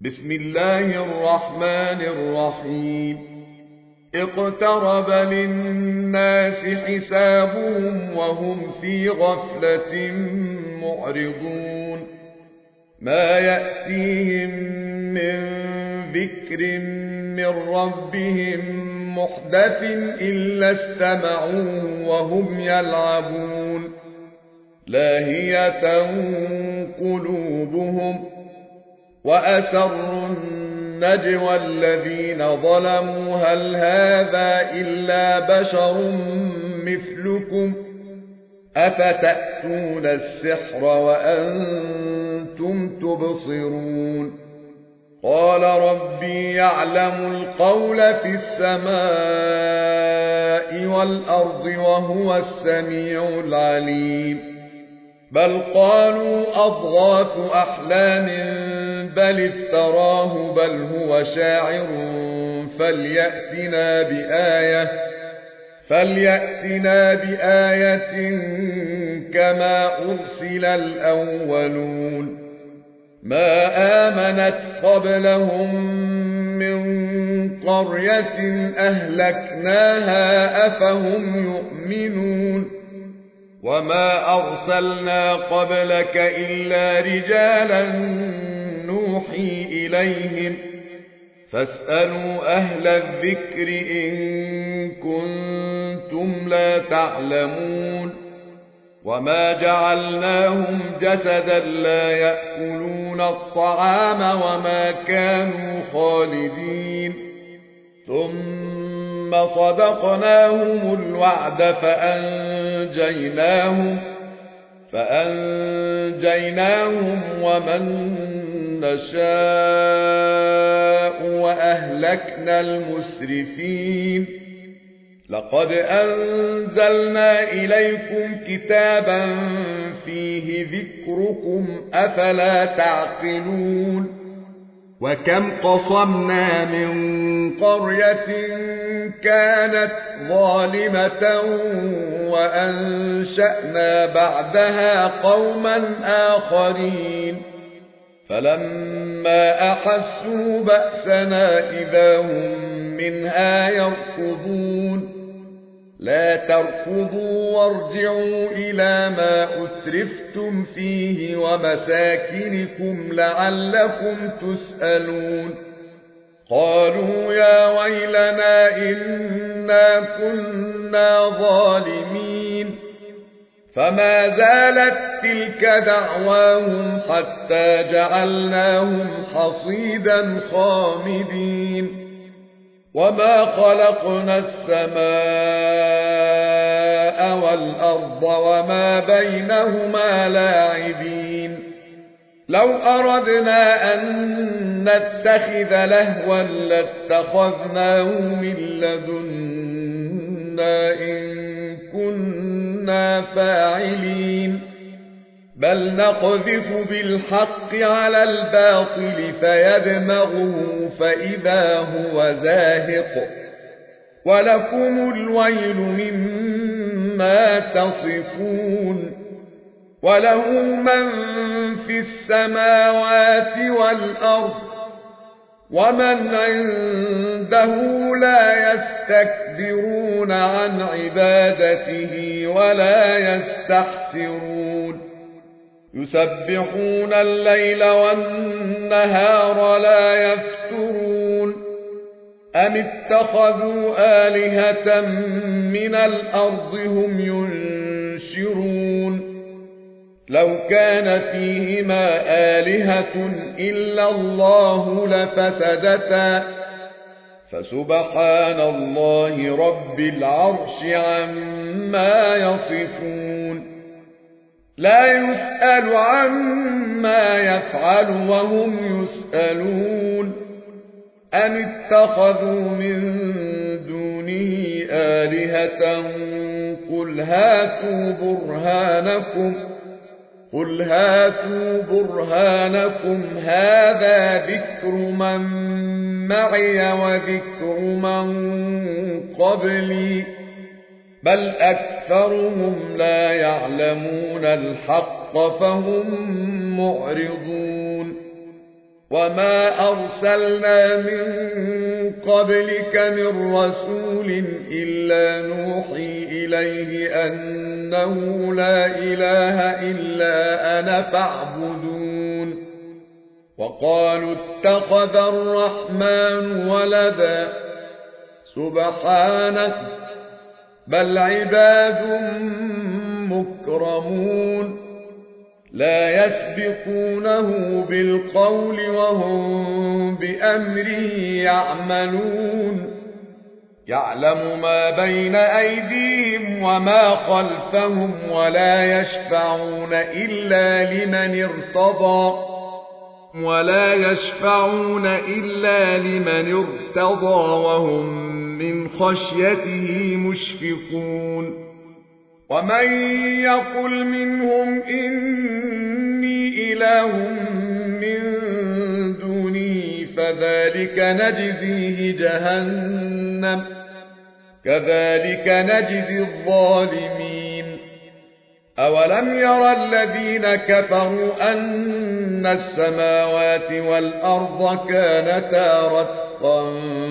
بسم الله الرحمن الرحيم اقترب للناس حسابهم وهم في غفلة معرضون ما يأتيهم من ذكر من ربهم محدث إلا استمعوه وهم يلعبون لاهية قلوبهم وأسروا النجوى الذين ظلموا هل هذا إلا بشر مثلكم أفتأتون السحر وأنتم تبصرون قال ربي يعلم القول في السماء والأرض وهو السميع العليم بل قالوا أضغاث أحلام بل افتراه بل هو شاعر فليأتنا بآية كما أرسل الأولون ما آمنت قبلهم من قرية أهلكناها أفهم يؤمنون وما أرسلنا قبلك إلا رجالا نوحي إليهم فاسألوا أهل الذكر إن كنتم لا تعلمون وما جعلناهم جسدا لا يأكلون الطعام وما كانوا خالدين ثم صدقناهم الوعد فأنجيناهم ومن نشاء وأهلكنا المسرفين لقد أنزلنا إليكم كتابا فيه ذكركم أفلا تعقلون وكم قصمنا من قرية كانت ظالمة وأنشأنا بعدها قوما آخرين فلما أحسوا بأسنا إذا هم منها يركضون لا تركضوا وارجعوا إلى ما أترفتم فيه ومساكنكم لعلكم تسألون قالوا يا ويلنا إنا كنا ظالمين فما زالت تلك دعواهم حتى جعلناهم حصيدا خامدين وما خلقنا السماء والأرض وما بينهما لاعبين لو أردنا أن نتخذ لهوا لاتخذناه من لدنا إن كنا فاعلين بل نقذف بالحق على الباطل فيدمغه فإذا هو زاهق ولكم الويل مما تصفون وله من في السماوات والأرض ومن عنده لا يستكبرون عن عبادته ولا يستحسرون يسبحون الليل والنهار لا يفترون أم اتخذوا آلهة من الأرض هم ينشرون لو كان فيهما آلهة إلا الله لفسدتا فسبحان الله رب العرش عما يصفون لا يسأل عما يفعل وهم يسألون أم اتخذوا من دونه آلهة قل هاتوا برهانكم هذا ذكر من معي وذكر من قبلي بل أكثرهم لا يعلمون الحق فهم معرضون وما أرسلنا من قبلك من رسول إلا نوحي إليه أنه لا إله إلا أنا فاعبدون وقالوا اتخذ الرحمن ولدا سبحانه بل عباد مكرمون لا يسبقونه بالقول وهم بأمره يعملون يعلم ما بين أيديهم وما خلفهم ولا يشفعون إلا لمن ارتضى وهم من خشيته مشفقون ومن يقل منهم إني إله من دونه فذلك نجزيه جهنم كذلك نجزي الظالمين أولم يرى الذين كفروا أن السماوات والأرض كانتا رتقا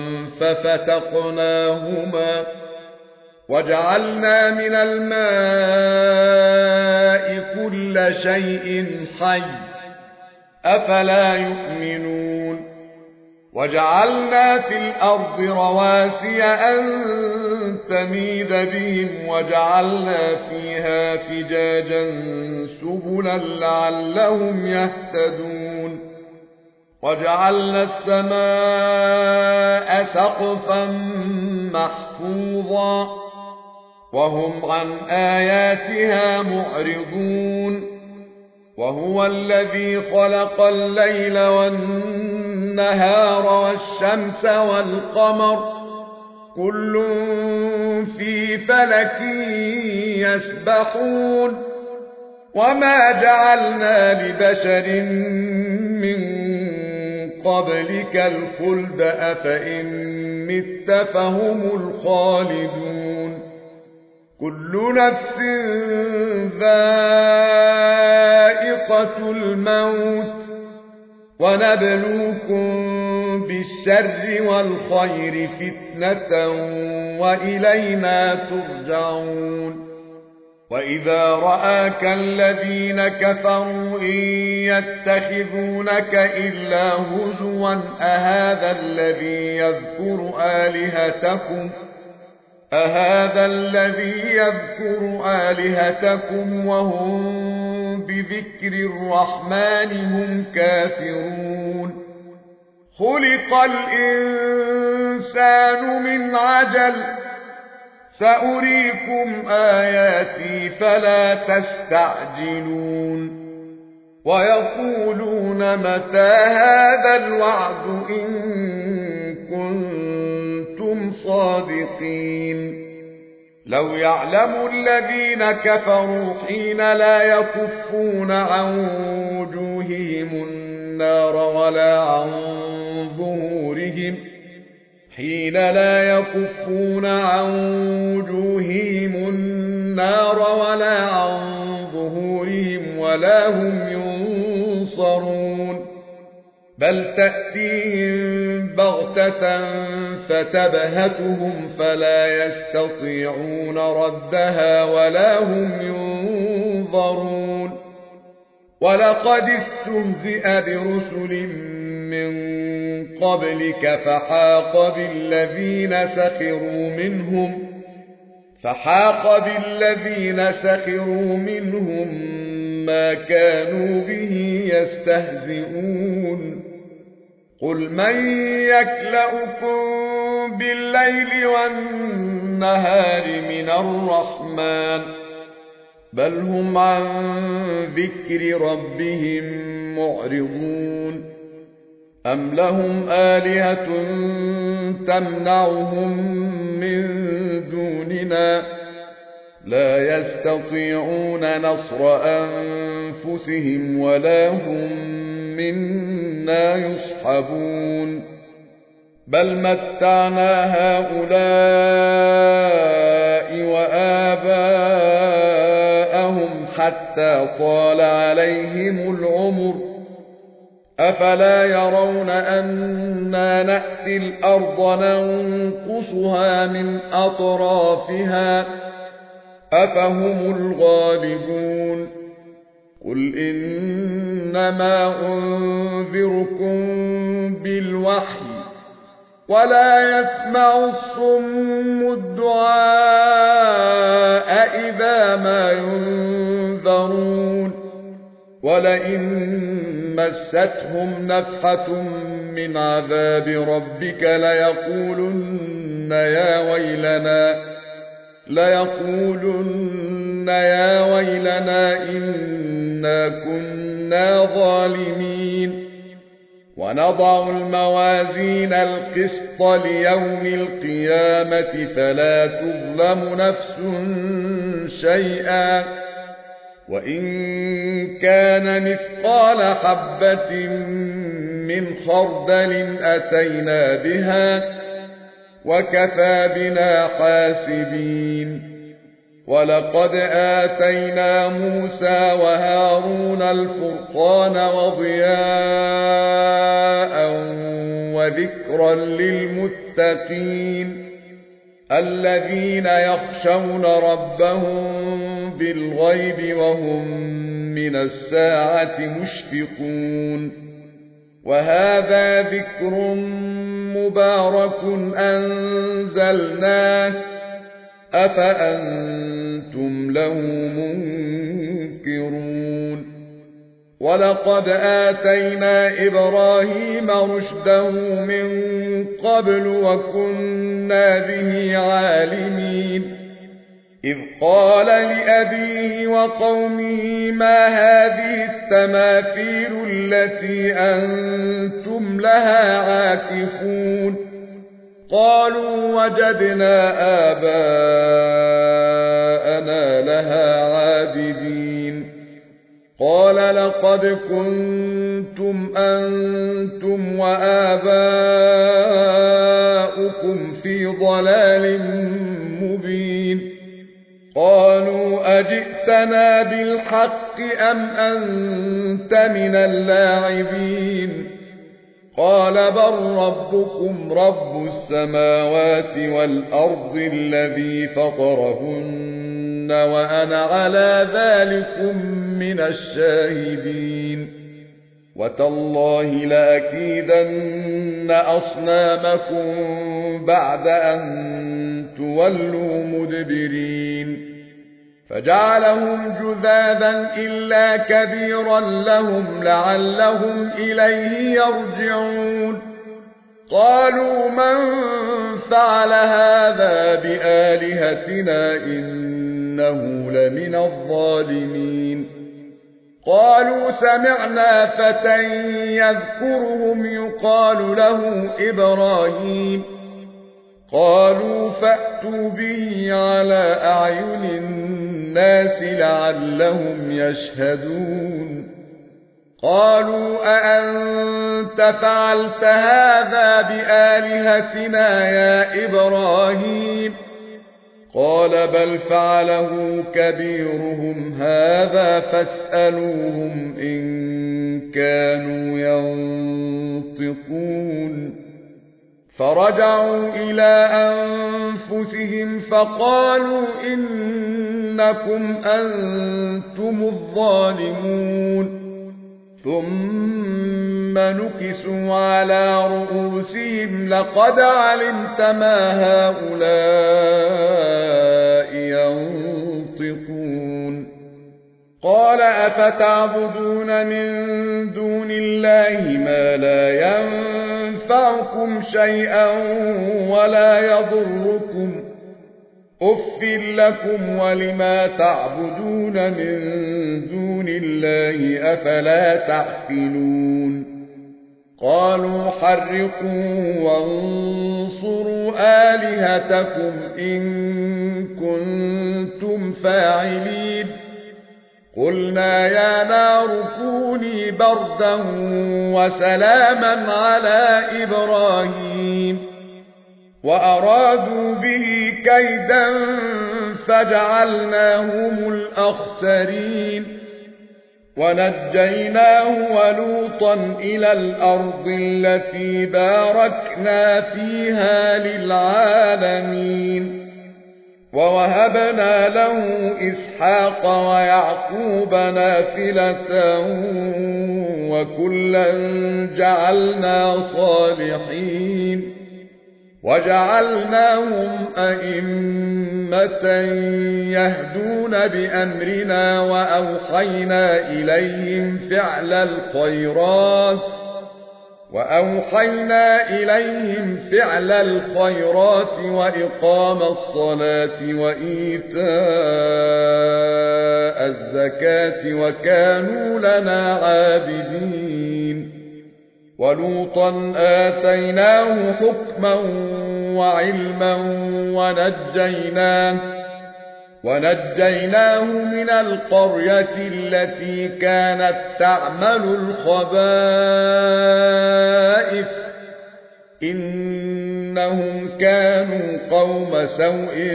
ففتقناهما وجعلنا من الماء كل شيء حي أفلا يؤمنون وجعلنا في الأرض رواسي أن تميد بهم وجعلنا فيها فجاجا سبلا لعلهم يهتدون وجعلنا السماء سقفا محفوظا وهم عن آياتها معرضون وهو الذي خلق الليل والنهار والشمس والقمر كل في فلك يسبحون وما جعلنا لبشر من قبلك الخلد أفإن مت فهم الخالدون كل نفس ذائقة الموت ونبلوكم بالشر والخير فتنة وإلينا ترجعون وإذا رآك الذين كفروا إن يتخذونك إلا هزوا أهذا الذي يذكر آلهتكم وهم بذكر الرحمن هم كافرون خلق الإنسان من عجل سأريكم آياتي فلا تستعجلون ويقولون متى هذا الوعد إن كنتم صادقين لو يعلم الذين كفروا حين لا يكفون عن وجوههم النار ولا عن ظهورهم ولا هم ينصرون بل تأتيهم بغتة فتبهتهم فلا يستطيعون ردها ولا هم ينظرون ولقد استهزئ برسل من قبلك فحاق بالذين سخروا منهم ما كانوا به يستهزئون قل من يكلؤكم بالليل والنهار من الرحمن بل هم عن ذكر ربهم معرضون أم لهم آلهة تمنعهم من دوننا لا يستطيعون نصر أنفسهم ولا هم منا يصحبون بل متعنا هؤلاء وآباءهم حتى طال عليهم العمر أفلا يرون أنا نأتي الأرض ننقصها من أطرافها أفهم الغالبون قل إنما أنذركم بالوحي ولا يسمع الصم الدعاء إذا ما ينذرون ولئن مستهم نفحة من عذاب ربك ليقولن يا ويلنا إنا كنا ظالمين ونضع الموازين القسط ليوم القيامة فلا تظلم نفس شيئا وإن كان مثقال حبة من خردل أتينا بها وكفى بنا حاسبين ولقد آتينا موسى وهارون الفرقان وضياء وذكرا للمتقين الذين يخشون ربهم بالغيب وهم من الساعة مشفقون وهذا ذكر مبارك أنزلناه أفأنتم له منكرون ولقد آتينا إبراهيم رشده من قبل وكنا به عالمين إذ قال لأبيه وقومه ما هذه التماثيل التي أنتم لها عاكفون قالوا وجدنا آباءنا لها عابدين قال لقد كنتم أنتم وآباؤكم في ضلال مبين قالوا أجئتنا بالحق أم أنت من اللاعبين قال بل ربكم رب السماوات والأرض الذي فطرهن وأنا على ذلكم من الشاهدين وتالله لأكيدن أصنامكم بعد أن تولوا مدبرين فجعلهم جذاذا إلا كبيرا لهم لعلهم إليه يرجعون قالوا من فعل هذا بآلهتنا إنه لمن الظالمين قالوا سمعنا فتى يذكرهم يقال له إبراهيم قالوا فأتوا به على أعين الناس لعلهم يشهدون قالوا أأنت فعلت هذا بآلهتنا يا إبراهيم قال بل فعله كبيرهم هذا فاسألوهم إن كانوا ينطقون فرجعوا إلى أنفسهم فقالوا إنكم أنتم الظالمون ثم نكسوا على رؤوسهم لقد علمت ما هؤلاء ينطقون قال أفتعبدون من دون الله ما لا ينفعكم شيئا ولا يضركم أف لكم ولما تعبدون من دون الله أفلا تعقلون قالوا حرقوا وانصروا آلهتكم إن كنتم فاعلين قلنا يا نار كوني بردا وسلاما على إبراهيم وأرادوا به كيدا فجعلناهم الأخسرين ونجيناه ولوطا إلى الأرض التي باركنا فيها للعالمين ووهبنا له إسحاق ويعقوب نافلة وكلا جعلنا صالحين وجعلناهم أئمة يهدون بأمرنا وأوحينا إليهم فعل الخيرات وإقام الصلاة وإيتاء الزكاة وكانوا لنا عابدين ولوطا آتيناه حكما وعلما ونجيناه من القرية التي كانت تعمل الخبائث إنهم كانوا قوم سوء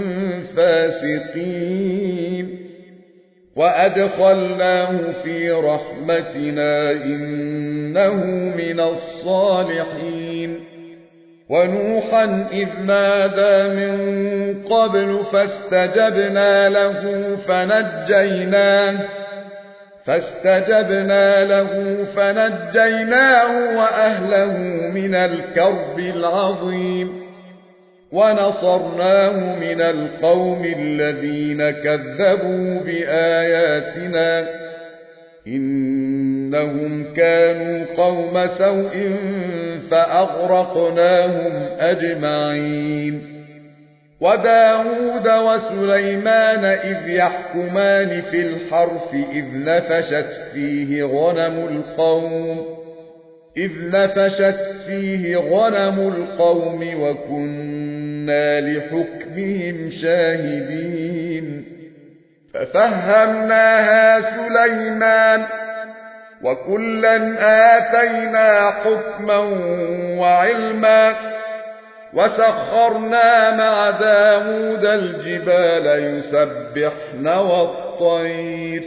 فاسقين وأدخلناه في رحمتنا إنه من الصالحين ونوحا إذ نادى من قبل فاستجبنا له فنجيناه وأهله من الكرب العظيم ونصرناه من القوم الذين كذبوا بآياتنا إنهم كانوا قوم سوء فأغرقناهم أجمعين وداود وسليمان إذ يحكمان في الحرث إذ نفشت فيه غنم القوم وكنا لحكمهم شاهدين ففهمناها سليمان وكلا آتينا حكما وعلما وسخرنا مع داود الجبال يسبحن والطير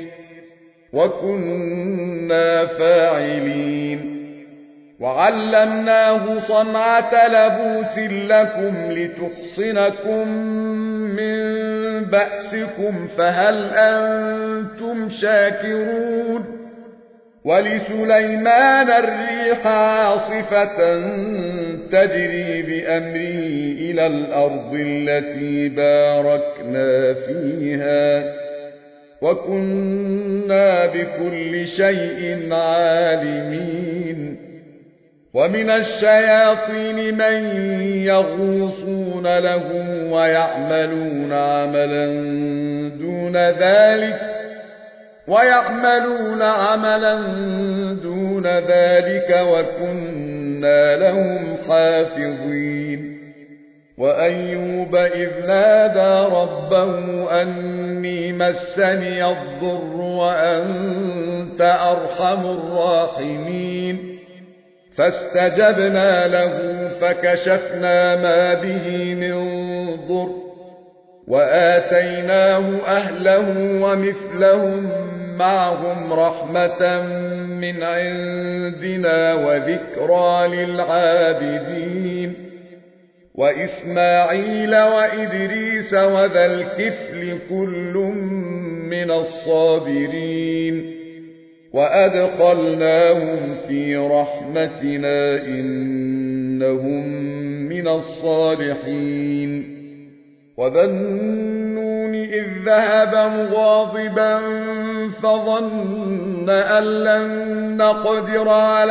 وكنا فاعلين وعلمناه صنعة لبوس لكم لتحصنكم من بأسكم فهل أنتم شاكرون ولسليمان الريح عاصفة تجري بأمره إلى الأرض التي باركنا فيها وكنا بكل شيء عالمين ومن الشياطين من يغوصون له ويعملون عملا دون ذلك وكنا لهم حافظين وأيوب إذ نادى ربه أني مسني الضر وأنت أرحم الراحمين فاستجبنا له فكشفنا ما به من ضر وآتيناه أهله ومثلهم معهم رحمة من عندنا وذكرى للعابدين وإسماعيل وإدريس وذا الكفل كل من الصابرين وأدخلناهم في رحمتنا إنهم من الصالحين وذا النون إذ ذهب مغاضبا فظن أن لن نقدر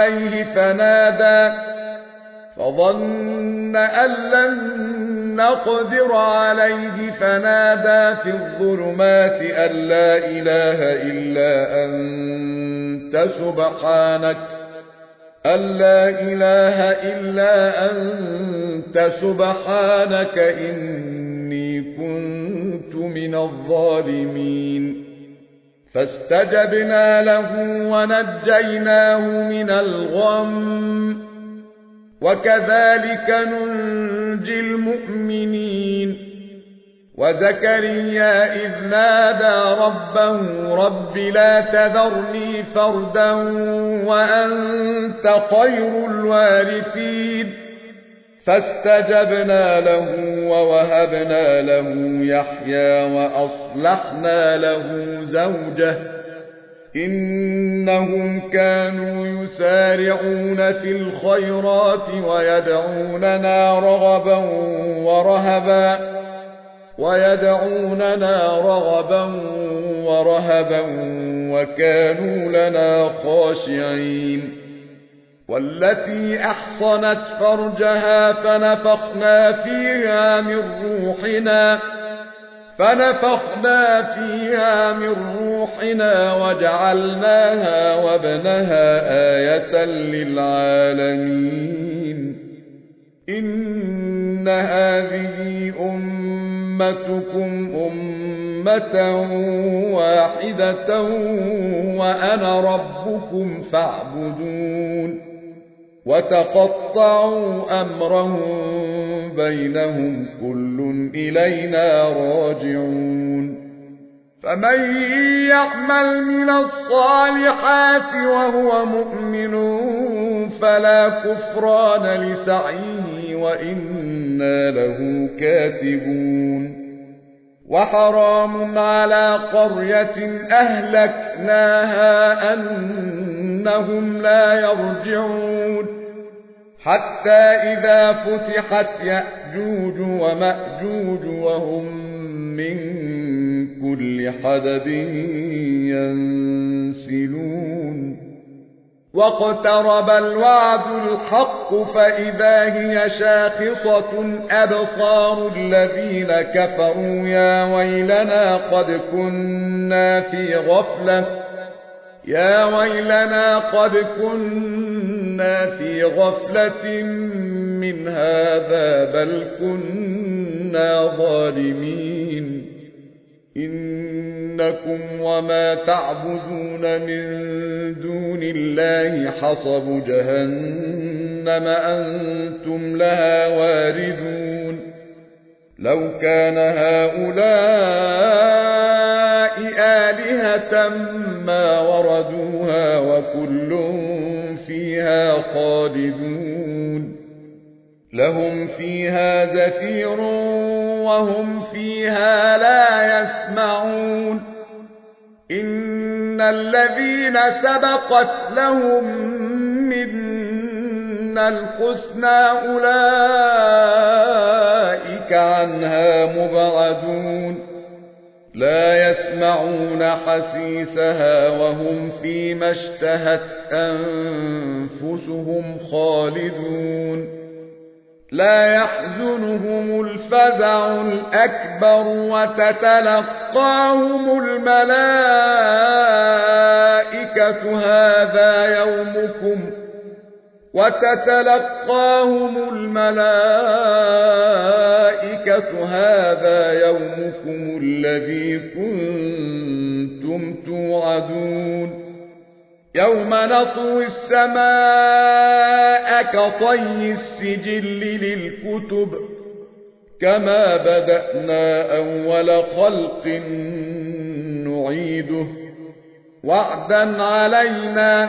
عليه فنادى في الظلمات أن لا إله إلا أنت سبحانك إني كنت من الظالمين فاستجبنا له ونجيناه من الغم وكذلك ننجي المؤمنين وزكريا إذ نادى ربه رب لا تذرني فردا وأنت خير الوارثين فاستجبنا له ووهبنا له يحيى وأصلحنا له زوجه إنهم كانوا يسارعون في الخيرات ويدعوننا رغبا ورهبا وكانوا لنا خاشعين والتي أحصنت فرجها فنفخنا فيها من روحنا وجعلناها وابنها آية للعالمين إن هذه أمتكم أمة واحدة وأنا ربكم فاعبدون وتقطعوا أمرهم بينهم كل إلينا راجعون فمن يعمل من الصالحات وهو مؤمن فلا كفران لسعيه وإنا له كاتبون وحرام على قرية أهلكناها أنهم لا يرجعون حتى إذا فتحت يأجوج ومأجوج وهم من كل حدب ينسلون واقترب الوعد الحق فإذا هي شاخصة أبصار الذين كفروا يا ويلنا قد كنا في غفلة من هذا بل كنا ظالمين إنكم وما تعبدون من دون الله حصب جهنم أنتم لها واردون لو كان هؤلاء آلهة ما وردوها وكل فيها خالدون لهم فيها زفير وهم فيها لا يسمعون إن الذين سبقت لهم منا الحسنى أولئك عنها مبعدون لا يسمعون حسيسها وهم فيما اشتهت أنفسهم خالدون لا يحزنهم الفزع الأكبر وتتلقاهم الملائكة هذا يومكم الذي كنتم توعدون يوم نطوي السماء كطي السجل للكتب كما بدأنا أول خلق نعيده وعدا علينا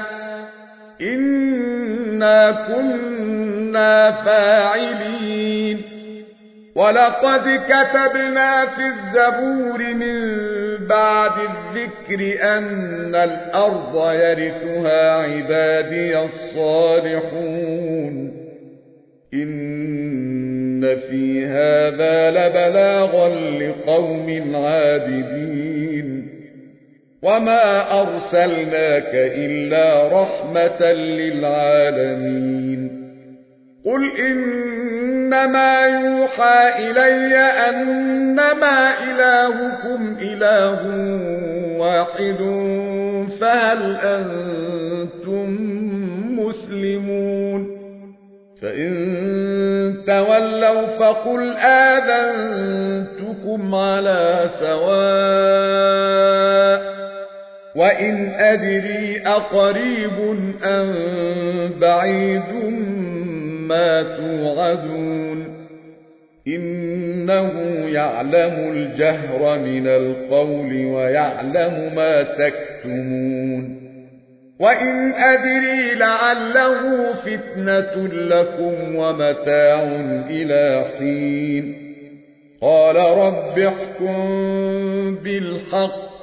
إنا كنا فاعلين ولقد كتبنا في الزبور من بعد الذكر أن الأرض يرثها عبادي الصالحون إن في هذا لبلاغا لقوم عابدين وما أرسلناك إلا رحمة للعالمين قل إنما يوحى إلي أنما إلهكم إله واحد فهل أنتم مسلمون فإن تولوا فقل آذنتكم على سواء وإن أدري أقريب أم بعيد ما توعدون إنه يعلم الجهر من القول ويعلم ما تكتمون وإن أدري لعله فتنة لكم ومتاع إلى حين قال رب احكم بالحق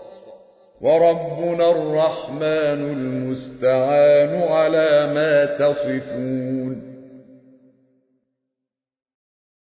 وربنا الرحمن المستعان على ما تصفون